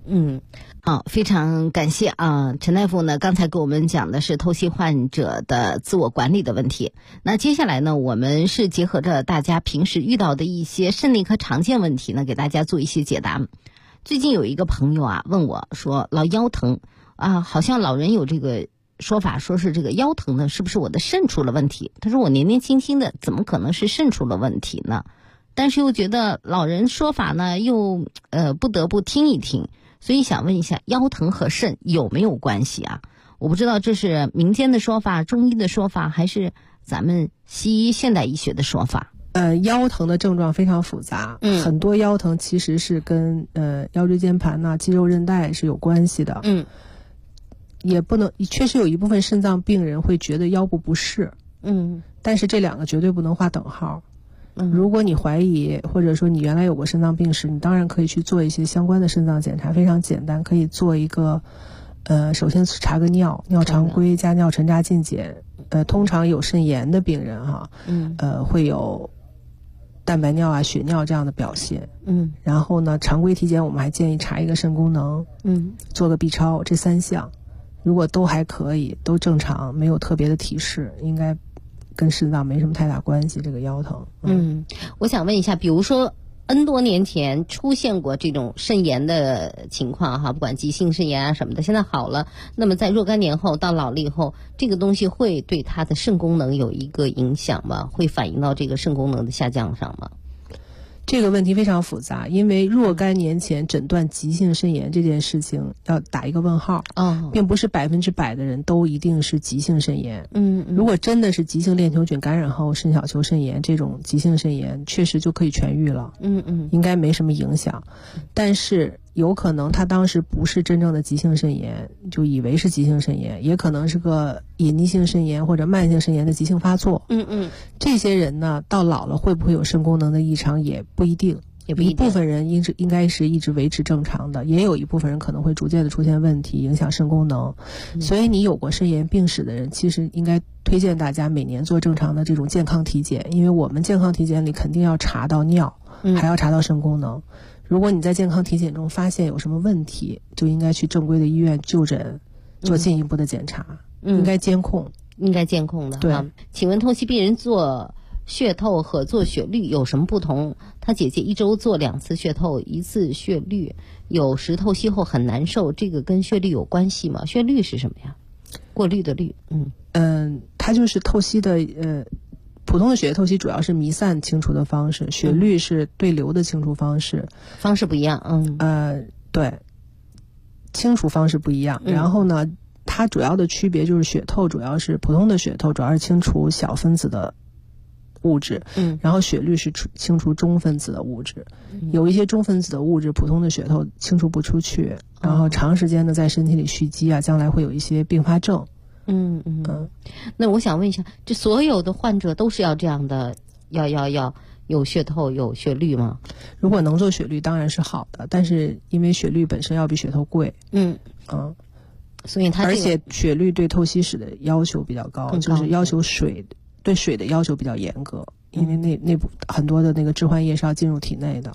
好，非常感谢啊，陈大夫呢，刚才给我们讲的是透析患者的自我管理的问题。那接下来呢，我们是结合着大家平时遇到的一些肾内科常见问题呢，给大家做一些解答。最近有一个朋友啊问我说，老腰疼啊，好像老人有这个说法，说是这个腰疼呢，是不是我的肾出了问题？他说我年年轻轻的，怎么可能是肾出了问题呢？但是又觉得老人说法呢，又不得不听一听。所以想问一下，腰疼和肾有没有关系啊？我不知道这是民间的说法、中医的说法，还是咱们西医现代医学的说法。 腰疼的症状非常复杂，很多腰疼其实是跟腰椎间盘肌肉韧带是有关系的。也不能，确实有一部分肾脏病人会觉得腰部不适，但是这两个绝对不能画等号。如果你怀疑或者说你原来有过肾脏病史，你当然可以去做一些相关的肾脏检查，非常简单，可以做一个首先查个尿常规加尿沉渣进检。通常有肾炎的病人会有蛋白尿血尿这样的表现。然后呢，常规体检我们还建议查一个肾功能，做个 B 超，这3项如果都还可以，都正常，没有特别的提示，应该跟肾脏没什么太大关系，这个腰疼。 我想问一下，比如说 N 多年前出现过这种肾炎的情况哈，不管急性肾炎啊什么的，现在好了，那么在若干年后到老了以后，这个东西会对他的肾功能有一个影响吗？会反映到这个肾功能的下降上吗？ 这个问题非常复杂，因为若干年前诊断急性肾炎这件事情要打一个问号，并不是100%的人都一定是急性肾炎。如果真的是急性链球菌感染后肾小球肾炎这种急性肾炎，确实就可以痊愈了，应该没什么影响。但是有可能他当时不是真正的急性肾炎，就以为是急性肾炎，也可能是个隐匿性肾炎或者慢性肾炎的急性发作。这些人呢，到老了会不会有肾功能的异常也不一定，一部分人应该是一直维持正常的，也有一部分人可能会逐渐的出现问题，影响肾功能。所以你有过肾炎病史的人，其实应该推荐大家每年做正常的这种健康体检，因为我们健康体检里肯定要查到尿，还要查到肾功能。如果你在健康体检中发现有什么问题，就应该去正规的医院就诊，做进一步的检查，应该监控的。对， 请问透析病人做血透和做血滤有什么不同？他姐姐1周做2次血透1次血滤，有时透析后很难受，这个跟血滤有关系吗？血滤是什么呀？过滤的滤。 它就是透析的普通的血液透析主要是弥散清除的方式，血滤是对流的清除方式不一样。 对，清除方式不一样。然后呢，它主要的区别就是血透主要是普通的血透主要是清除小分子的物质，然后血滤是清除中分子的物质。有一些中分子的物质普通的血透清除不出去，然后长时间的在身体里蓄积将来会有一些并发症。 那我想问一下，这所有的患者都是要这样的，要有血透有血滤吗？ 如果能做血滤当然是好的，但是因为血滤本身要比血透贵， 所以而且血滤对透析室的要求比较高，就是要求对水的要求比较严格，因为内部很多的那个致幻液是要进入体内的。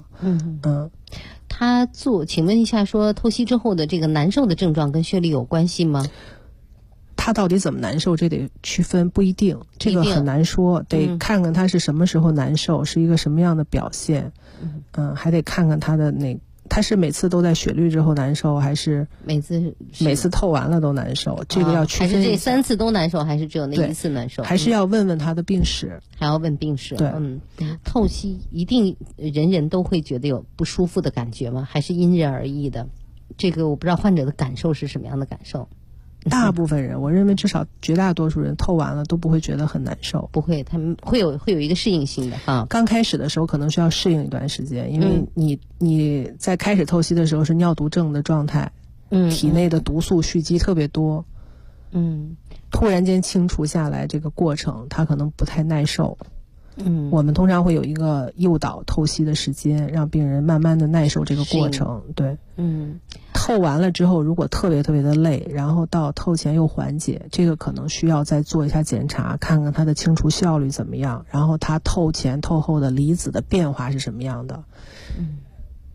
请问一下，说透析之后的这个难受的症状跟血滤有关系吗？ 他到底怎么难受，这得区分，不一定，这个很难说，得看看他是什么时候难受，是一个什么样的表现。还得看看他的他是每次都在血滤之后难受，还是每次透完了都难受？这个要区分。 还是这3次都难受，还是只有那1次难受？ 还是要问问他的病史， 还要问病史。 对， 透析一定人人都会觉得有不舒服的感觉吗？还是因人而异的？这个我不知道患者的感受是什么样的感受。 大部分人，我认为至少绝大多数人透完了都不会觉得很难受， 不会，他们会有一个适应性的啊。 刚开始的时候可能需要适应一段时间，因为你在开始透析的时候是尿毒症的状态，体内的毒素蓄积特别多，突然间清除下来，这个过程它可能不太耐受。我们通常会有一个诱导透析的时间，让病人慢慢的耐受这个过程。对，透完了之后，如果特别特别的累，然后到透前又缓解，这个可能需要再做一下检查，看看它的清除效率怎么样，然后它透前透后的离子的变化是什么样的。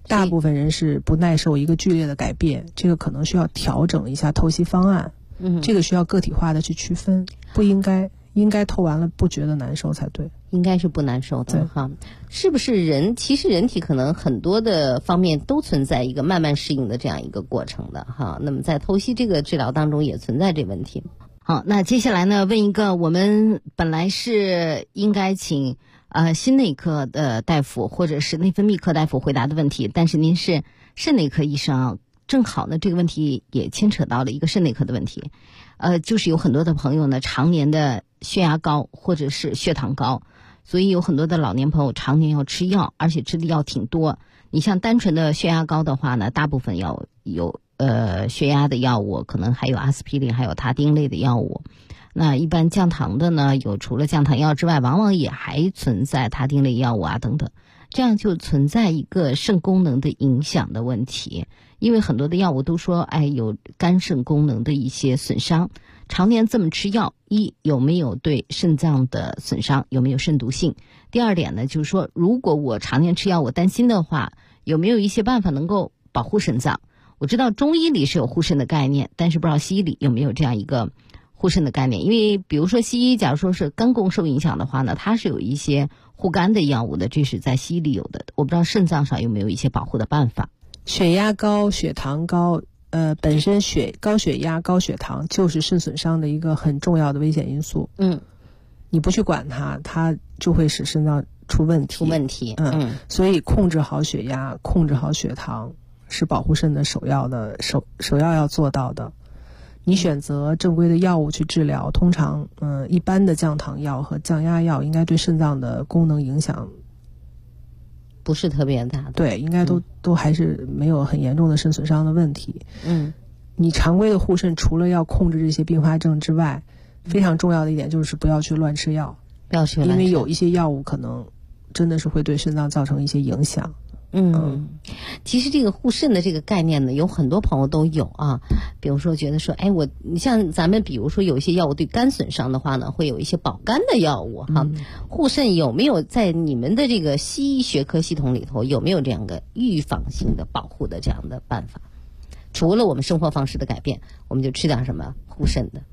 大部分人是不耐受一个剧烈的改变，这个可能需要调整一下透析方案。这个需要个体化的去区分，不应该透完了不觉得难受才对。 应该是不难受的哈。是不是其实人体可能很多的方面都存在一个慢慢适应的这样一个过程的哈。那么在透析这个治疗当中也存在这问题。好，那接下来呢，问一个我们本来是应该请心内科的大夫或者是内分泌科大夫回答的问题，但是您是肾内科医生啊，正好呢这个问题也牵扯到了一个肾内科的问题。就是有很多的朋友呢常年的血压高或者是血糖高，所以有很多的老年朋友常年要吃药，而且吃的药挺多。你像单纯的血压高的话呢，大部分要有血压的药物，可能还有阿司匹林，还有他汀类的药物。那一般降糖的呢，除了降糖药之外，往往也还存在他汀类药物啊等等，这样就存在一个肾功能的影响的问题。因为很多的药物都说有肝肾功能的一些损伤，常年这么吃药，有没有对肾脏的损伤，有没有肾毒性？第二点呢，就是说如果我常年吃药，我担心的话，有没有一些办法能够保护肾脏？我知道中医里是有护肾的概念，但是不知道西医里有没有这样一个护肾的概念。因为比如说西医假如说是肝功受影响的话呢，它是有一些护肝的药物的，这是在西医里有的。我不知道肾脏上有没有一些保护的办法。 血压高、血糖高，本身高血压、高血糖就是肾损伤的一个很重要的危险因素。你不去管它就会使肾脏出问题。所以控制好血压、控制好血糖是保护肾的首要要做到的。你选择正规的药物去治疗，通常一般的降糖药和降压药应该对肾脏的功能影响不是特别大的。 对，应该都还是没有很严重的肾损伤的问题。你常规的护肾除了要控制这些并发症之外，非常重要的一点就是不要去乱吃药，因为有一些药物可能真的是会对肾脏造成一些影响。 其实这个护肾的这个概念呢，有很多朋友都有啊。比如说觉得说，你像咱们比如说有一些药物对肝损伤的话呢，会有一些保肝的药物哈。护肾有没有在你们的这个西医学科系统里头有没有这样的预防性的保护的这样的办法？除了我们生活方式的改变，我们就吃点什么护肾的？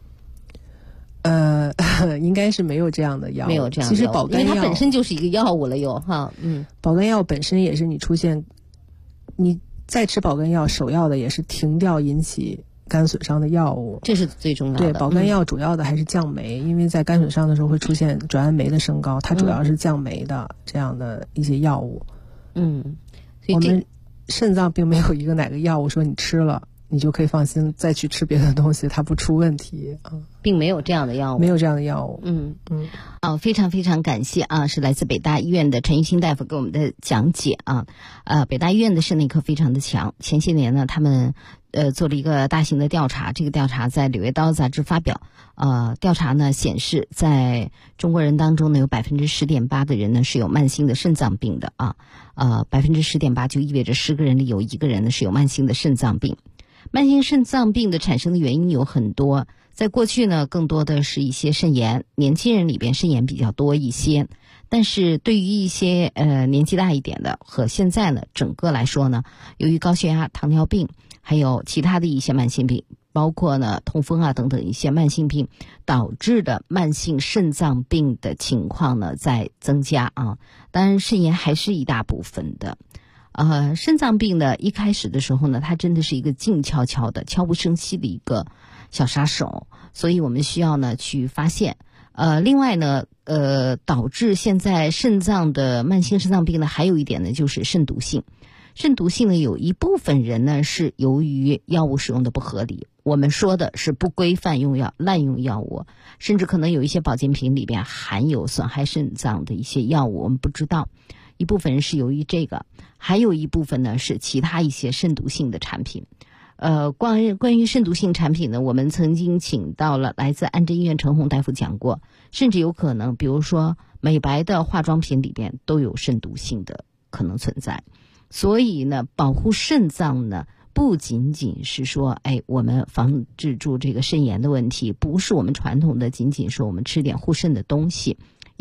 应该是没有这样的药物。 没有这样的药物。 其实保肝药， 因为它本身就是一个药物了又哈。 保肝药本身也是你再吃保肝药，首要的也是停掉引起肝损伤的药物， 这是最重要的。 对，保肝药主要的还是降酶，因为在肝损伤的时候会出现转氨酶的升高，它主要是降酶的这样的一些药物。我们肾脏并没有一个哪个药物说你吃了你就可以放心再去吃别的东西，它不出问题啊， 并没有这样的药物， 没有这样的药物。 非常非常感谢啊，是来自北大医院的陈玉清大夫给我们的讲解啊。北大医院的肾内科非常的强，前些年呢，他们做了一个大型的调查，这个调查在《柳叶刀》杂志发表。调查呢显示，在中国人当中呢，有10.8%的人呢是有慢性的肾脏病的啊。10.8%就意味着10个人里有1个人呢是有慢性的肾脏病。慢性肾脏病的产生的原因有很多，在过去呢，更多的是一些肾炎，年轻人里边肾炎比较多一些。但是对于一些年纪大一点的和现在呢，整个来说呢，由于高血压、糖尿病，还有其他的一些慢性病，包括呢痛风啊等等一些慢性病导致的慢性肾脏病的情况呢在增加啊。当然肾炎还是一大部分的。肾脏病呢，一开始的时候呢，它真的是一个静悄悄的、悄无声息的一个小杀手，所以我们需要呢去发现。另外呢，导致现在肾脏的慢性肾脏病呢，还有一点呢就是肾毒性。肾毒性呢，有一部分人呢是由于药物使用的不合理，我们说的是不规范用药、滥用药物，甚至可能有一些保健品里边含有损害肾脏的一些药物，我们不知道。一部分人是由于这个，还有一部分呢是其他一些肾毒性的产品。关于肾毒性产品呢，我们曾经请到了来自安贞医院陈红大夫讲过，甚至有可能，比如说美白的化妆品里边都有肾毒性的可能存在。所以呢，保护肾脏呢，不仅仅是说，我们防治住这个肾炎的问题，不是我们传统的仅仅说我们吃点护肾的东西。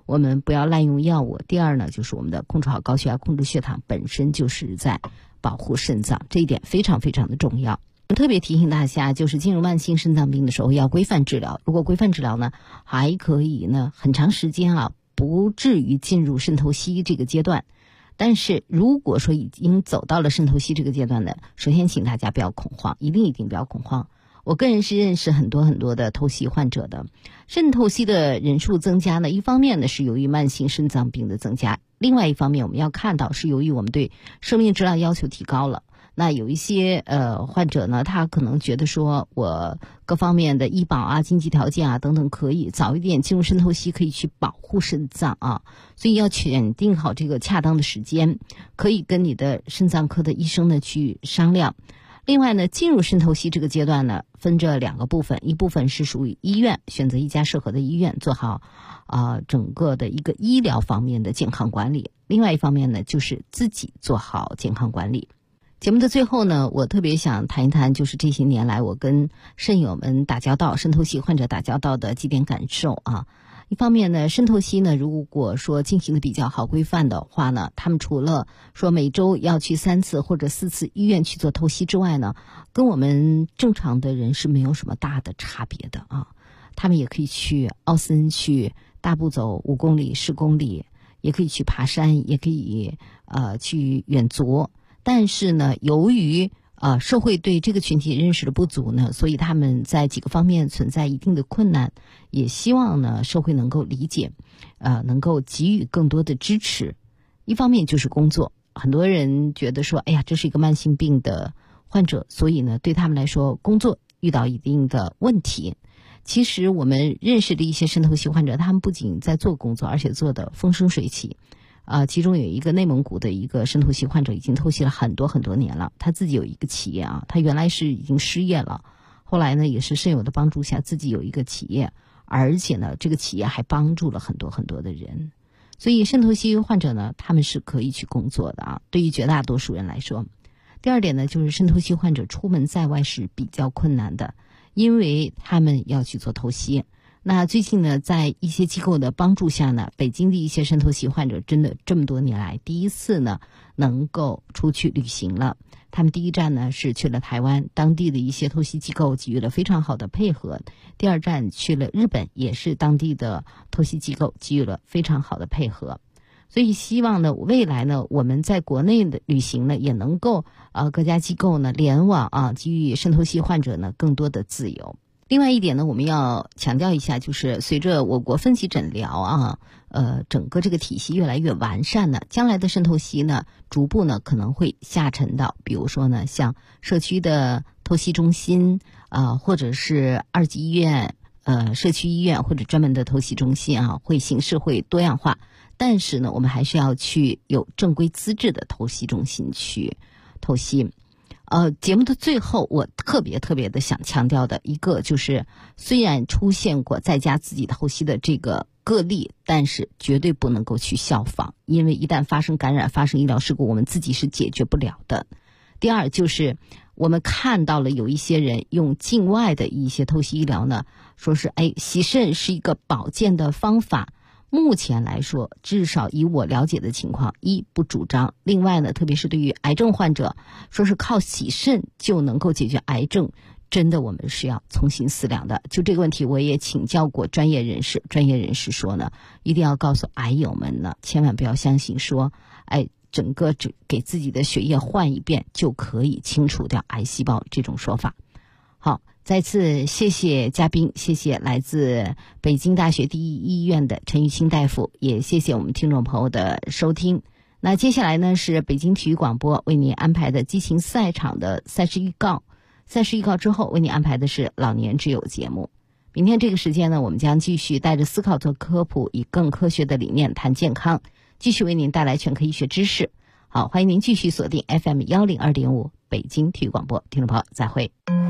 我们不要滥用药物。第二呢，就是我们的控制好高血压、控制血糖，本身就是在保护肾脏，这一点非常非常的重要。特别提醒大家，就是进入慢性肾脏病的时候要规范治疗。如果规范治疗呢，还可以呢很长时间不至于进入肾透析这个阶段。但是如果说已经走到了肾透析这个阶段呢，首先请大家不要恐慌，一定不要恐慌。我个人是认识很多的透析患者的，肾透析的人数增加呢，一方面呢是由于慢性肾脏病的增加，另外一方面我们要看到是由于我们对生命质量要求提高了。那有一些患者呢，他可能觉得说我各方面的医保经济条件等等可以早一点进入肾透析，可以去保护肾脏所以要选定好这个恰当的时间，可以跟你的肾脏科的医生呢去商量。另外呢，进入肾透析这个阶段呢，分这2个部分，一部分是属于医院，选择一家适合的医院，做好整个的一个医疗方面的健康管理。另外一方面呢，就是自己做好健康管理。节目的最后呢，我特别想谈一谈，就是这些年来我跟肾友们打交道，肾透析患者打交道的几点感受一方面呢，肾透析呢，如果说进行的比较好规范的话呢，他们除了说每周要去3次或者4次医院去做透析之外呢，跟我们正常的人是没有什么大的差别的他们也可以去奥森去大步走5公里、10公里，也可以去爬山，也可以去远足。但是呢，由于社会对这个群体认识的不足呢，所以他们在几个方面存在一定的困难，也希望呢社会能够理解，能够给予更多的支持。一方面就是工作，很多人觉得说，哎呀，这是一个慢性病的患者，所以呢对他们来说工作遇到一定的问题。其实我们认识的一些肾透析患者，他们不仅在做工作，而且做得风生水起。其中有一个内蒙古的一个肾透析患者，已经透析了很多年了。他自己有一个企业他原来是已经失业了，后来呢也是肾友的帮助下自己有一个企业，而且呢这个企业还帮助了很多的人。所以肾透析患者呢，他们是可以去工作的对于绝大多数人来说。第二点呢，就是肾透析患者出门在外是比较困难的，因为他们要去做透析。那最近呢，在一些机构的帮助下呢，北京的一些肾透析患者真的这么多年来第一次呢能够出去旅行了。他们第一站呢是去了台湾，当地的一些透析机构给予了非常好的配合。第二站去了日本，也是当地的透析机构给予了非常好的配合。所以希望呢，未来呢，我们在国内的旅行呢，也能够各家机构呢联网给予肾透析患者呢更多的自由。另外一点呢，我们要强调一下，就是随着我国分级诊疗整个这个体系越来越完善呢，将来的肾透析呢，逐步呢可能会下沉到，比如说呢，像社区的透析中心或者是2级医院、社区医院或者专门的透析中心会形式会多样化。但是呢，我们还是要去有正规资质的透析中心去透析。节目的最后，我特别的想强调的一个就是，虽然出现过在家自己透析的这个个例，但是绝对不能够去效仿，因为一旦发生感染、发生医疗事故，我们自己是解决不了的。第二就是我们看到了有一些人用境外的一些透析医疗呢，说是洗肾是一个保健的方法。目前来说，至少以我了解的情况，一不主张，另外呢，特别是对于癌症患者，说是靠洗肾就能够解决癌症，真的我们是要重新思量的。就这个问题，我也请教过专业人士，专业人士说呢，一定要告诉癌友们呢，千万不要相信说，整个给自己的血液换一遍就可以清除掉癌细胞这种说法。好，再次谢谢嘉宾，谢谢来自北京大学第一医院的陈玉清大夫，也谢谢我们听众朋友的收听。那接下来呢，是北京体育广播为您安排的激情赛场的赛事预告。赛事预告之后，为您安排的是老年之友节目。明天这个时间呢，我们将继续带着思考做科普，以更科学的理念谈健康，继续为您带来全科医学知识。好，欢迎您继续锁定 FM102.5 北京体育广播，听众朋友再会。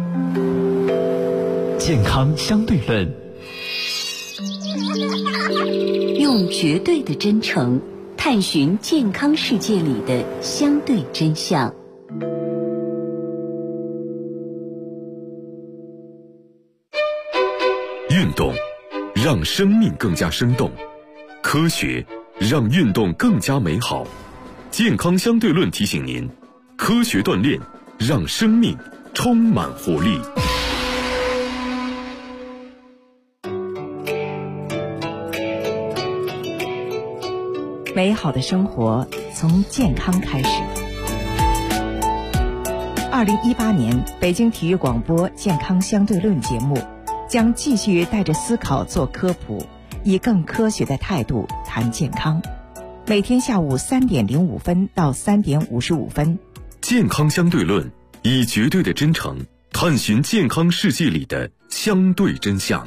健康相对论，用绝对的真诚探寻健康世界里的相对真相。 运动让生命更加生动， 科学让运动更加美好。健康相对论提醒您，科学锻炼让生命充满活力。 美好的生活从健康开始。2018年北京体育广播健康相对论节目将继续带着思考做科普，以更科学的态度谈健康。每天下午3点05分到3点55分， 健康相对论以绝对的真诚探寻健康世界里的相对真相。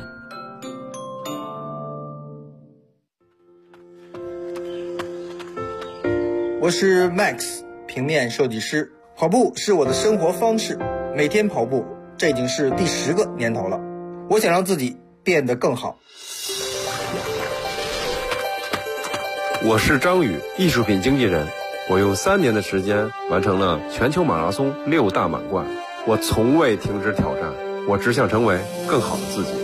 我是 Max， 平面设计师。跑步是我的生活方式，每天跑步，这已经是第10个年头了。我想让自己变得更好。 我是张宇，艺术品经纪人。我用3年的时间完成了全球马拉松6大满贯。我从未停止挑战，我只想成为更好的自己。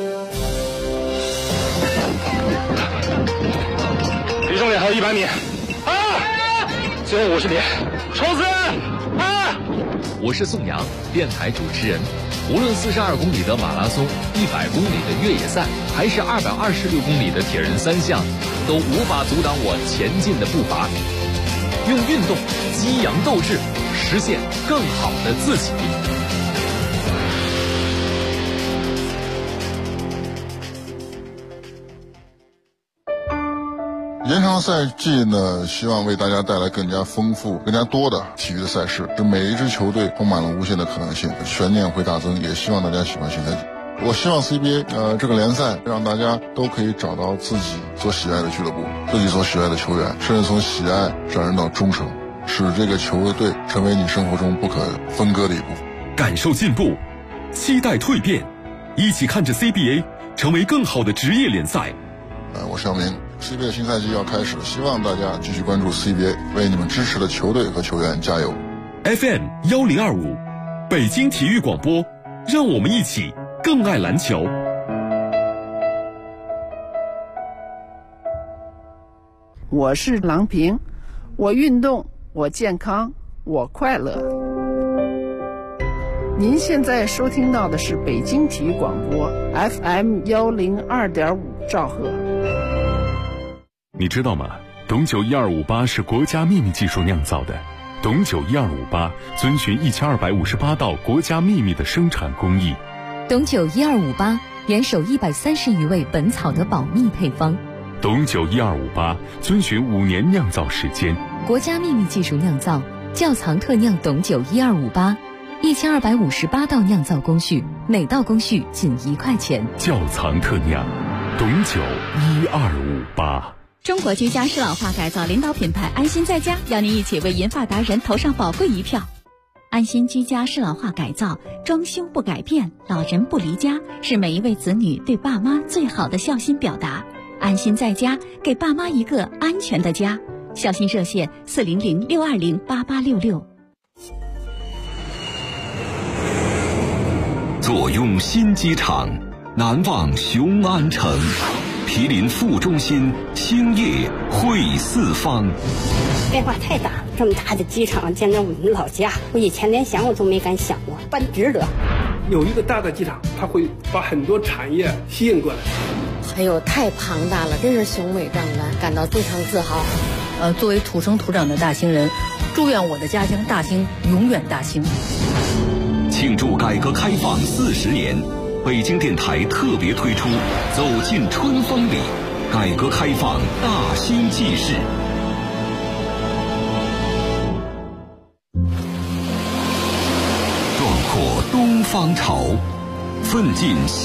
离终点还有100米。最后50米，冲刺！ 我是宋阳，电台主持人。无论42公里的马拉松、100公里的越野赛，还是226公里的铁人3项，都无法阻挡我前进的步伐。用运动激扬斗志，实现更好的自己。 延长赛季呢，希望为大家带来更加丰富、更加多的体育的赛事，使每一支球队充满了无限的可能性，悬念会大增。也希望大家喜欢新赛季。我希望 CBA 这个联赛让大家都可以找到自己所喜爱的俱乐部，自己所喜爱的球员，甚至从喜爱上升到忠诚，使这个球队成为你生活中不可分割的一部分。 感受进步，期待蜕变，一起看着 CBA 成为更好的职业联赛。 我是姚明。CBA 新赛季要开始了，希望大家继续关注 CBA， 为你们支持的球队和球员加油。 FM 1025，北京体育广播，让我们一起更爱篮球。 我是郎平，我运动，我健康，我快乐。您现在收听到的是北京体育广播 FM 102.5兆赫。 你知道吗？董酒12588是国家秘密技术酿造的。董酒12588遵循1258道国家秘密的生产工艺。 董酒1258严守130余味本草的保密配方。 董酒12588遵循5年酿造时间。 国家秘密技术酿造，窖藏特酿董酒1258，1258道酿造工序，每道工序仅1块钱。 窖藏特酿，董酒1258。 中国居家适老化改造领导品牌安心在家，邀您一起为银发达人投上宝贵一票。安心居家适老化改造，装修不改变，老人不离家，是每一位子女对爸妈最好的孝心表达。安心在家，给爸妈一个安全的家。孝心热线400-620-8866。 坐拥新机场，难忘雄安城。毗邻副中心，兴业汇四方。 变化太大了，这么大的机场，见着我们老家，我以前连想我都没敢想过，办值得。 有一个大的机场，它会把很多产业吸引过来。 哎呦，太庞大了，真是雄伟壮观，感到非常自豪。 作为土生土长的大兴人，祝愿我的家乡大兴永远大兴。 庆祝改革开放40年。北京电台特别推出《走进春风里》，改革开放大兴纪事。壮阔东方潮，奋进